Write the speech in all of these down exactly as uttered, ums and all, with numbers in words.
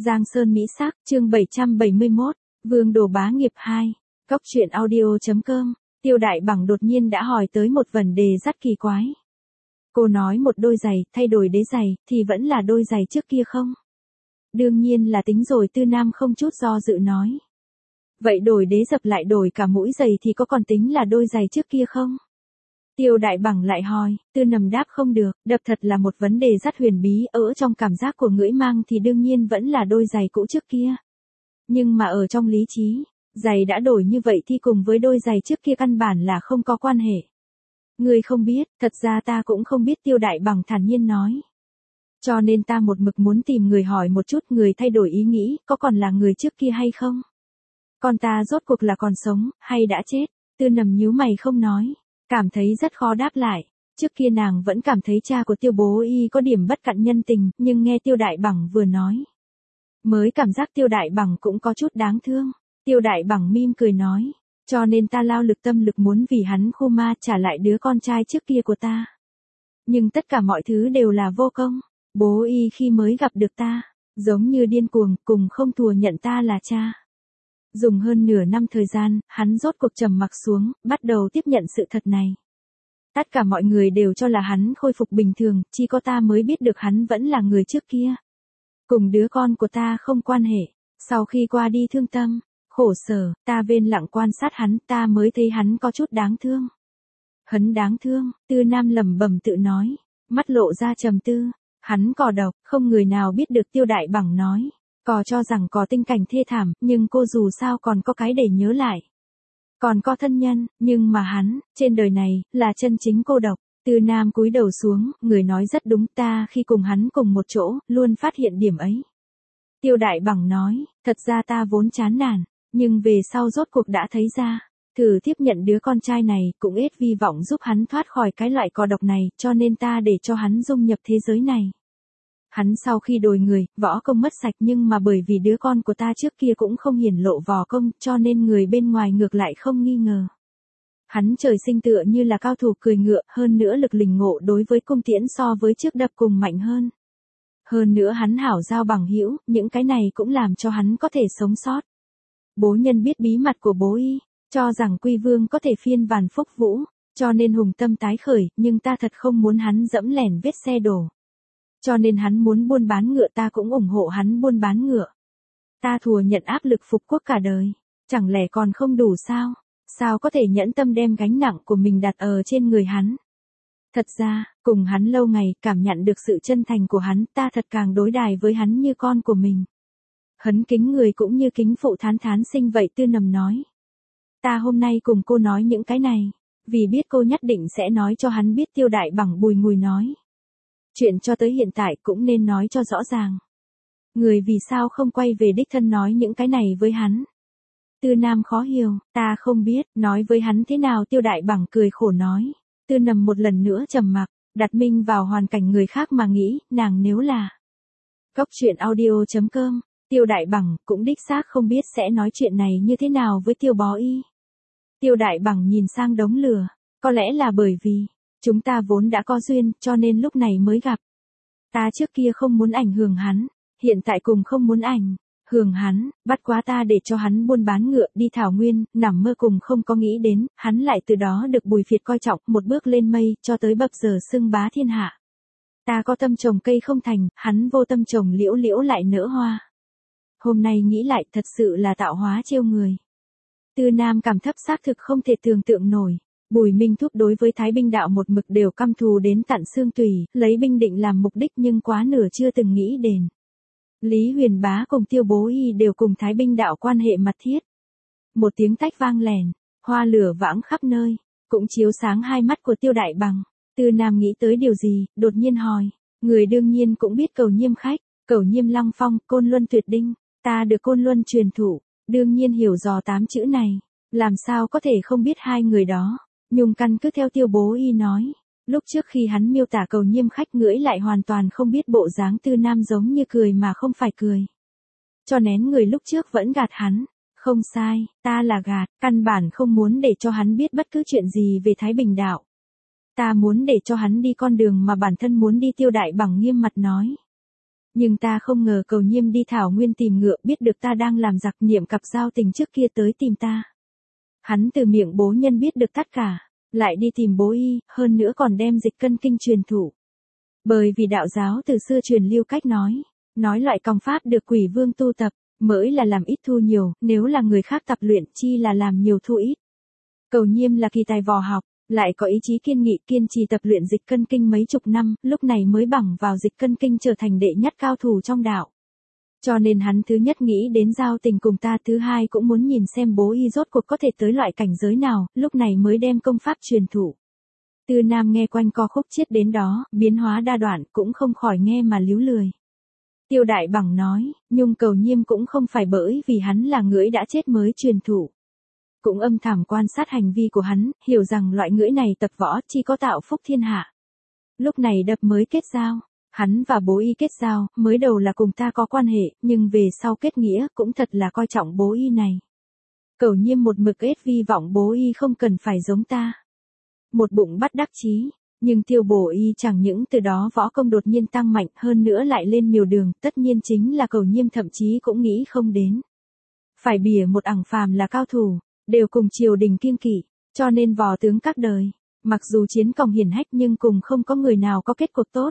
Giang Sơn Mỹ Sắc, chương bảy trăm bảy mươi mốt, Vương Đồ Bá Nghiệp hai, Cốc truyện audio.com, Tiêu Đại Bằng đột nhiên đã hỏi tới một vấn đề rất kỳ quái. Cô nói một đôi giày, thay đổi đế giày, thì vẫn là đôi giày trước kia không? Đương nhiên là tính rồi. Tư Nam không chút do dự nói. Vậy đổi đế dập lại đổi cả mũi giày thì có còn tính là đôi giày trước kia không? Tiêu Đại Bằng lại hỏi. Tư Nằm đáp không được, đập thật là một vấn đề rất huyền bí. Ở trong cảm giác của ngưỡi mang thì đương nhiên vẫn là đôi giày cũ trước kia. Nhưng mà ở trong lý trí, giày đã đổi như vậy thì cùng với đôi giày trước kia căn bản là không có quan hệ. Ngươi không biết, thật ra ta cũng không biết. Tiêu Đại Bằng thản nhiên nói. Cho nên ta một mực muốn tìm người hỏi một chút, người thay đổi ý nghĩ, có còn là người trước kia hay không? Con ta rốt cuộc là còn sống, hay đã chết? Tư Nằm nhíu mày không nói, cảm thấy rất khó đáp lại. Trước kia nàng vẫn cảm thấy cha của Tiêu Bố Y có điểm bất cận nhân tình, nhưng nghe Tiêu Đại Bằng vừa nói, mới cảm giác Tiêu Đại Bằng cũng có chút đáng thương. Tiêu Đại Bằng mỉm cười nói, cho nên ta lao lực tâm lực muốn vì hắn khu ma trả lại đứa con trai trước kia của ta. Nhưng tất cả mọi thứ đều là vô công. Bố Y khi mới gặp được ta, giống như điên cuồng, cùng không thừa nhận ta là cha. Dùng hơn nửa năm thời gian, hắn rốt cuộc trầm mặc xuống, bắt đầu tiếp nhận sự thật này. Tất cả mọi người đều cho là hắn khôi phục bình thường, chỉ có ta mới biết được hắn vẫn là người trước kia. Cùng đứa con của ta không quan hệ. Sau khi qua đi thương tâm, khổ sở, ta bên lặng quan sát hắn, ta mới thấy hắn có chút đáng thương. Hắn đáng thương. Tư Nam lẩm bẩm tự nói, mắt lộ ra trầm tư. Hắn cò độc, không người nào biết được. Tiêu Đại Bằng nói, cò cho rằng có tình cảnh thê thảm, nhưng cô dù sao còn có cái để nhớ lại. Còn có thân nhân, nhưng mà hắn, trên đời này, là chân chính cô độc. Tư Nam cúi đầu xuống, người nói rất đúng, ta khi cùng hắn cùng một chỗ, luôn phát hiện điểm ấy. Tiêu Đại Bằng nói, thật ra ta vốn chán nản, nhưng về sau rốt cuộc đã thấy ra. Thử tiếp nhận đứa con trai này, cũng ít hy vọng giúp hắn thoát khỏi cái loại cò độc này, cho nên ta để cho hắn dung nhập thế giới này. Hắn sau khi đổi người, võ công mất sạch, nhưng mà bởi vì đứa con của ta trước kia cũng không hiển lộ võ công, cho nên người bên ngoài ngược lại không nghi ngờ. Hắn trời sinh tựa như là cao thủ cười ngựa, hơn nữa lực lình ngộ đối với cung tiễn so với trước đập cùng mạnh hơn. Hơn nữa hắn hảo giao bằng hữu, những cái này cũng làm cho hắn có thể sống sót. Bố Nhân biết bí mật của Bố Y, cho rằng Quy Vương có thể phiên vàn phúc vũ, cho nên hùng tâm tái khởi, nhưng ta thật không muốn hắn dẫm lẻn vết xe đổ. Cho nên hắn muốn buôn bán ngựa, ta cũng ủng hộ hắn buôn bán ngựa. Ta thua nhận áp lực phục quốc cả đời, chẳng lẽ còn không đủ sao? Sao có thể nhẫn tâm đem gánh nặng của mình đặt ở trên người hắn? Thật ra, cùng hắn lâu ngày, cảm nhận được sự chân thành của hắn, ta thật càng đối đãi với hắn như con của mình. Hắn kính người cũng như kính phụ thán thán sinh vậy. Tư Nằm nói. Ta hôm nay cùng cô nói những cái này, vì biết cô nhất định sẽ nói cho hắn biết. Tiêu Đại Bằng bùi ngùi nói. Chuyện cho tới hiện tại cũng nên nói cho rõ ràng. Người vì sao không quay về đích thân nói những cái này với hắn? Tư Nam khó hiểu, ta không biết, nói với hắn thế nào? Tiêu Đại Bằng cười khổ nói. Tư Nằm một lần nữa trầm mặc, đặt mình vào hoàn cảnh người khác mà nghĩ, nàng nếu là Cốc truyện audio.com, Tiêu Đại Bằng cũng đích xác không biết sẽ nói chuyện này như thế nào với Tiêu Bó Y. Tiêu Đại Bằng nhìn sang đống lửa, có lẽ là bởi vì chúng ta vốn đã có duyên, cho nên lúc này mới gặp. Ta trước kia không muốn ảnh hưởng hắn, hiện tại cùng không muốn ảnh hưởng hắn, bắt quá ta để cho hắn buôn bán ngựa, đi thảo nguyên, nằm mơ cùng không có nghĩ đến, hắn lại từ đó được Bùi Việt coi trọng, một bước lên mây, cho tới bập giờ xưng bá thiên hạ. Ta có tâm trồng cây không thành, hắn vô tâm trồng liễu liễu lại nở hoa. Hôm nay nghĩ lại thật sự là tạo hóa trêu người. Tư Nam cảm thấp xác thực không thể tưởng tượng nổi. Bùi Minh Thúc đối với Thái Binh đạo một mực đều căm thù đến tận xương tủy, lấy binh định làm mục đích nhưng quá nửa chưa từng nghĩ đến. Lý Huyền Bá cùng Tiêu Bố Y đều cùng Thái Binh đạo quan hệ mật thiết. Một tiếng tách vang lèn, hoa lửa vãng khắp nơi, cũng chiếu sáng hai mắt của Tiêu Đại Bằng. Tư Nam nghĩ tới điều gì, đột nhiên hỏi. Người đương nhiên cũng biết Cầu Nhiêm khách, Cầu Nhiêm Lăng Phong, Côn Luân Tuyệt Đinh. Ta được Côn Luân truyền thụ, đương nhiên hiểu dò tám chữ này. Làm sao có thể không biết hai người đó? Nhung căn cứ theo Tiêu Bố Y nói. Lúc trước khi hắn miêu tả Cầu Nhiêm khách ngửi lại hoàn toàn không biết bộ dáng. Tư Nam giống như cười mà không phải cười. Cho nén người lúc trước vẫn gạt hắn. Không sai, ta là gạt, căn bản không muốn để cho hắn biết bất cứ chuyện gì về Thái Bình đạo. Ta muốn để cho hắn đi con đường mà bản thân muốn đi. Tiêu Đại Bằng nghiêm mặt nói. Nhưng ta không ngờ Cầu Nhiêm đi Thảo Nguyên tìm ngựa, biết được ta đang làm giặc, niệm cặp giao tình trước kia tới tìm ta. Hắn từ miệng bố nhân biết được tất cả, lại đi tìm bố y, hơn nữa còn đem dịch cân kinh truyền thụ. Bởi vì đạo giáo từ xưa truyền lưu cách nói, nói loại công pháp được quỷ vương tu tập, mới là làm ít thu nhiều, nếu là người khác tập luyện chi là làm nhiều thu ít. Cầu Nhiêm là kỳ tài võ học, lại có ý chí kiên nghị, kiên trì tập luyện dịch cân kinh mấy chục năm, lúc này mới bằng vào dịch cân kinh trở thành đệ nhất cao thủ trong đạo. Cho nên hắn thứ nhất nghĩ đến giao tình cùng ta, thứ hai cũng muốn nhìn xem bố y rốt cuộc có thể tới loại cảnh giới nào, lúc này mới đem công pháp truyền thụ. Tư Nam nghe quanh co khúc chiết đến đó, biến hóa đa đoạn, cũng không khỏi nghe mà líu lười. Tiêu Đại Bằng nói, Nhung Cầu Nhiêm cũng không phải bởi vì hắn là ngưỡi đã chết mới truyền thụ. Cũng âm thầm quan sát hành vi của hắn, hiểu rằng loại ngưỡi này tập võ chỉ có tạo phúc thiên hạ. Lúc này đập mới kết giao, hắn và bố y kết giao, mới đầu là cùng ta có quan hệ, nhưng về sau kết nghĩa cũng thật là coi trọng bố y này. Cầu Nhiêm một mực ết vi vọng bố y không cần phải giống ta. Một bụng bắt đắc chí, nhưng Tiêu Bổ y chẳng những từ đó võ công đột nhiên tăng mạnh, hơn nữa lại lên miều đường, tất nhiên chính là Cầu Nhiêm thậm chí cũng nghĩ không đến. Phải bìa một ẳng phàm là cao thủ, đều cùng triều đình kiêng kỵ, cho nên võ tướng các đời, mặc dù chiến công hiển hách nhưng cùng không có người nào có kết cục tốt.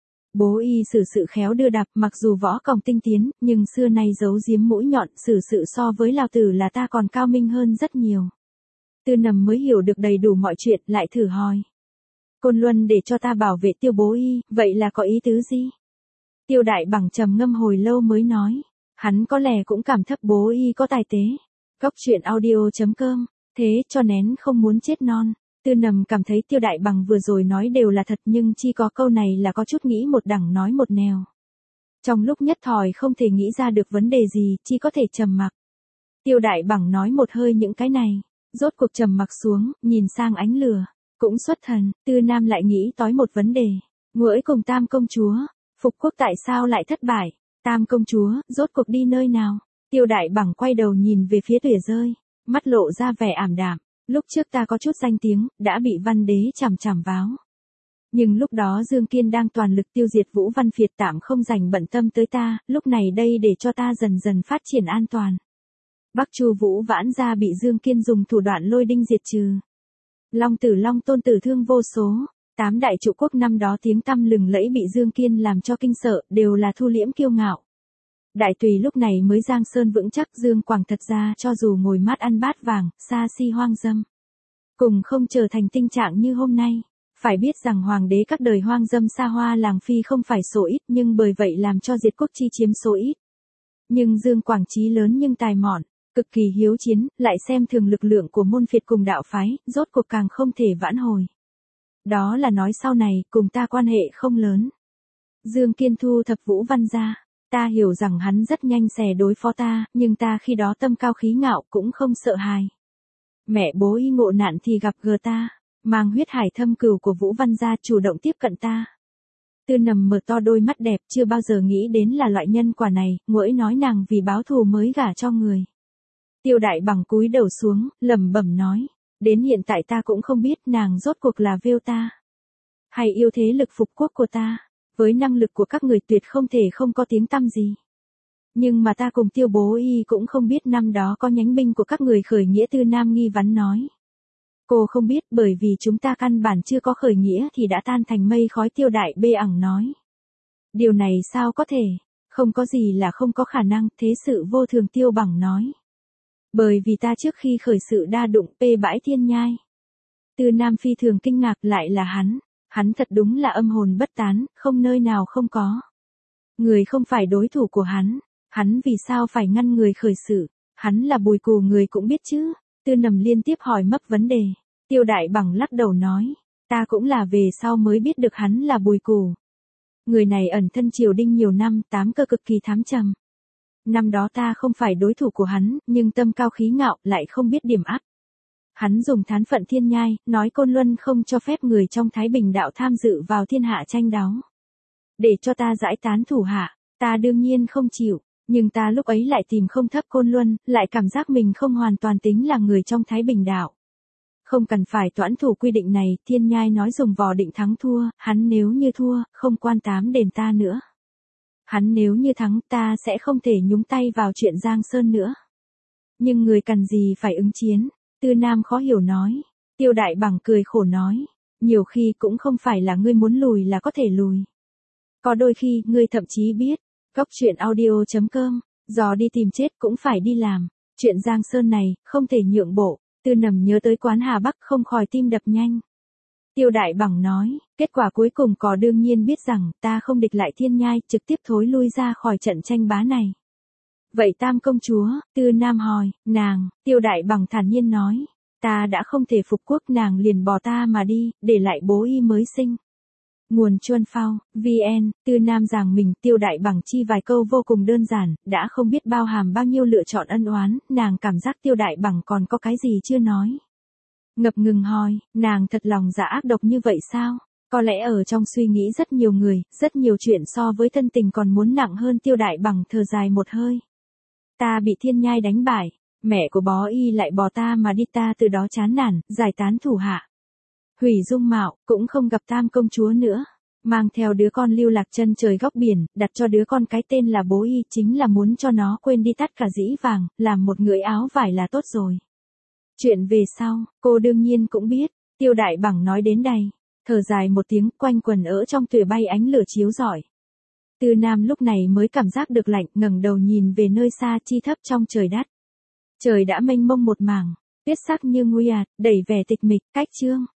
Bố y xử sự khéo đưa đạp, mặc dù võ công tinh tiến, nhưng xưa nay giấu giếm mũi nhọn, xử sự so với Lão Tử là ta còn cao minh hơn rất nhiều. Tư Nầm mới hiểu được đầy đủ mọi chuyện, lại thử hỏi. Côn Luân để cho ta bảo vệ Tiêu bố y, vậy là có ý tứ gì? Tiêu Đại Bằng trầm ngâm hồi lâu mới nói, hắn có lẽ cũng cảm thấp bố y có tài tế. Cốc truyện audio chấm com, thế cho nén không muốn chết non. Tư Nầm cảm thấy Tiêu Đại Bằng vừa rồi nói đều là thật, nhưng chi có câu này là có chút nghĩ một đằng nói một nẻo. Trong lúc nhất thời không thể nghĩ ra được vấn đề gì, chi có thể trầm mặc. Tiêu Đại Bằng nói một hơi những cái này, rốt cuộc trầm mặc xuống, nhìn sang ánh lửa, cũng xuất thần. Tư Nam lại nghĩ tối một vấn đề, Ngũi cùng Tam công chúa, phục quốc tại sao lại thất bại? Tam công chúa, rốt cuộc đi nơi nào? Tiêu Đại Bằng quay đầu nhìn về phía Tuệ Rơi, mắt lộ ra vẻ ảm đạm. Lúc trước ta có chút danh tiếng, đã bị Văn Đế chằm chằm vào. Nhưng lúc đó Dương Kiên đang toàn lực tiêu diệt Vũ Văn Phiệt, tạm không dành bận tâm tới ta, lúc này đây để cho ta dần dần phát triển an toàn. Bắc Chu Vũ Vãn gia bị Dương Kiên dùng thủ đoạn lôi đinh diệt trừ. Long Tử Long Tôn tử thương vô số, tám đại trụ quốc năm đó tiếng tăm lừng lẫy bị Dương Kiên làm cho kinh sợ, đều là thu liễm kiêu ngạo. Đại Tùy lúc này mới giang sơn vững chắc, Dương Quảng thật ra cho dù ngồi mát ăn bát vàng, xa xi hoang dâm, cùng không trở thành tình trạng như hôm nay. Phải biết rằng hoàng đế các đời hoang dâm xa hoa làng phi không phải số ít, nhưng bởi vậy làm cho diệt quốc chi chiếm số ít. Nhưng Dương Quảng chí lớn nhưng tài mọn, cực kỳ hiếu chiến, lại xem thường lực lượng của môn phiệt cùng đạo phái, rốt cuộc càng không thể vãn hồi. Đó là nói sau này, cùng ta quan hệ không lớn. Dương Kiên thu thập Vũ Văn gia. Ta hiểu rằng hắn rất nhanh sẽ đối phó ta, nhưng ta khi đó tâm cao khí ngạo cũng không sợ hãi. Mẹ bố y ngộ nạn thì gặp gỡ ta, mang huyết hải thâm cừu của Vũ Văn gia chủ động tiếp cận ta. Tư Nầm mở to đôi mắt đẹp, chưa bao giờ nghĩ đến là loại nhân quả này, Ngũi nói nàng vì báo thù mới gả cho người. Tiêu Đại Bằng cúi đầu xuống, lẩm bẩm nói, đến hiện tại ta cũng không biết nàng rốt cuộc là vêu ta, hay yêu thế lực phục quốc của ta. Với năng lực của các người tuyệt không thể không có tiếng tăm gì. Nhưng mà ta cùng Tiêu bố y cũng không biết năm đó có nhánh binh của các người khởi nghĩa. Tư Nam nghi vấn nói. Cô không biết bởi vì chúng ta căn bản chưa có khởi nghĩa thì đã tan thành mây khói. Tiêu Đại Bê ẳng nói. Điều này sao có thể, không có gì là không có khả năng, thế sự vô thường. Tiêu Bằng nói. Bởi vì ta trước khi khởi sự đa đụng pê bãi thiên nhai. Tư Nam phi thường kinh ngạc, lại là hắn. Hắn thật đúng là âm hồn bất tán, không nơi nào không có. Người không phải đối thủ của hắn, hắn vì sao phải ngăn người khởi sự, hắn là Bùi Cù người cũng biết chứ. Tư Nầm liên tiếp hỏi mấp vấn đề. Tiêu Đại Bằng lắc đầu nói, ta cũng là về sau mới biết được hắn là Bùi Cù. Người này ẩn thân triều đình nhiều năm, tám cơ cực kỳ thám trầm. Năm đó ta không phải đối thủ của hắn, nhưng tâm cao khí ngạo, lại không biết điểm áp. Hắn dùng thán phận thiên nhai, nói Côn Luân không cho phép người trong Thái Bình đạo tham dự vào thiên hạ tranh đấu. Để cho ta giải tán thủ hạ, ta đương nhiên không chịu, nhưng ta lúc ấy lại tìm không thấp Côn Luân, lại cảm giác mình không hoàn toàn tính là người trong Thái Bình đạo. Không cần phải toãn thủ quy định này, thiên nhai nói dùng vò định thắng thua, hắn nếu như thua, không quan tám đền ta nữa. Hắn nếu như thắng ta sẽ không thể nhúng tay vào chuyện Giang Sơn nữa. Nhưng người cần gì phải ứng chiến, Tư Nam khó hiểu nói. Tiêu Đại Bằng cười khổ nói, nhiều khi cũng không phải là ngươi muốn lùi là có thể lùi. Có đôi khi ngươi thậm chí biết, Cốc truyện audio chấm com, dò đi tìm chết cũng phải đi làm, chuyện Giang Sơn này không thể nhượng bộ. Tư Nằm nhớ tới quán Hà Bắc không khỏi tim đập nhanh. Tiêu Đại Bằng nói, kết quả cuối cùng có đương nhiên biết rằng ta không địch lại Thiên Nhai, trực tiếp thối lui ra khỏi trận tranh bá này. Vậy Tam công chúa, Tư Nam hỏi, nàng, Tiêu Đại Bằng thản nhiên nói, ta đã không thể phục quốc, nàng liền bỏ ta mà đi, để lại bố y mới sinh. Nguồn Chuân Phao, vê en, Tư Nam giảng mình. Tiêu Đại Bằng chi vài câu vô cùng đơn giản, đã không biết bao hàm bao nhiêu lựa chọn ân oán, nàng cảm giác Tiêu Đại Bằng còn có cái gì chưa nói. Ngập ngừng hỏi, nàng thật lòng dạ ác độc như vậy sao? Có lẽ ở trong suy nghĩ rất nhiều người, rất nhiều chuyện so với thân tình còn muốn nặng hơn. Tiêu Đại Bằng thở dài một hơi. Ta bị Thiên Nhai đánh bại, mẹ của bó y lại bỏ ta mà đi, ta từ đó chán nản, giải tán thủ hạ. Hủy dung mạo, cũng không gặp Tam công chúa nữa. Mang theo đứa con lưu lạc chân trời góc biển, đặt cho đứa con cái tên là bố y, chính là muốn cho nó quên đi tất cả dĩ vàng, làm một người áo vải là tốt rồi. Chuyện về sau, cô đương nhiên cũng biết. Tiêu Đại Bằng nói đến đây, thở dài một tiếng, quanh quần ở trong tùy bay ánh lửa chiếu rọi. Tư Nam lúc này mới cảm giác được lạnh, ngẩng đầu nhìn về nơi xa chi thấp trong trời đất. Trời đã mênh mông một mảng, tuyết sắc như nguy ạt, đầy vẻ tịch mịch. Cách chương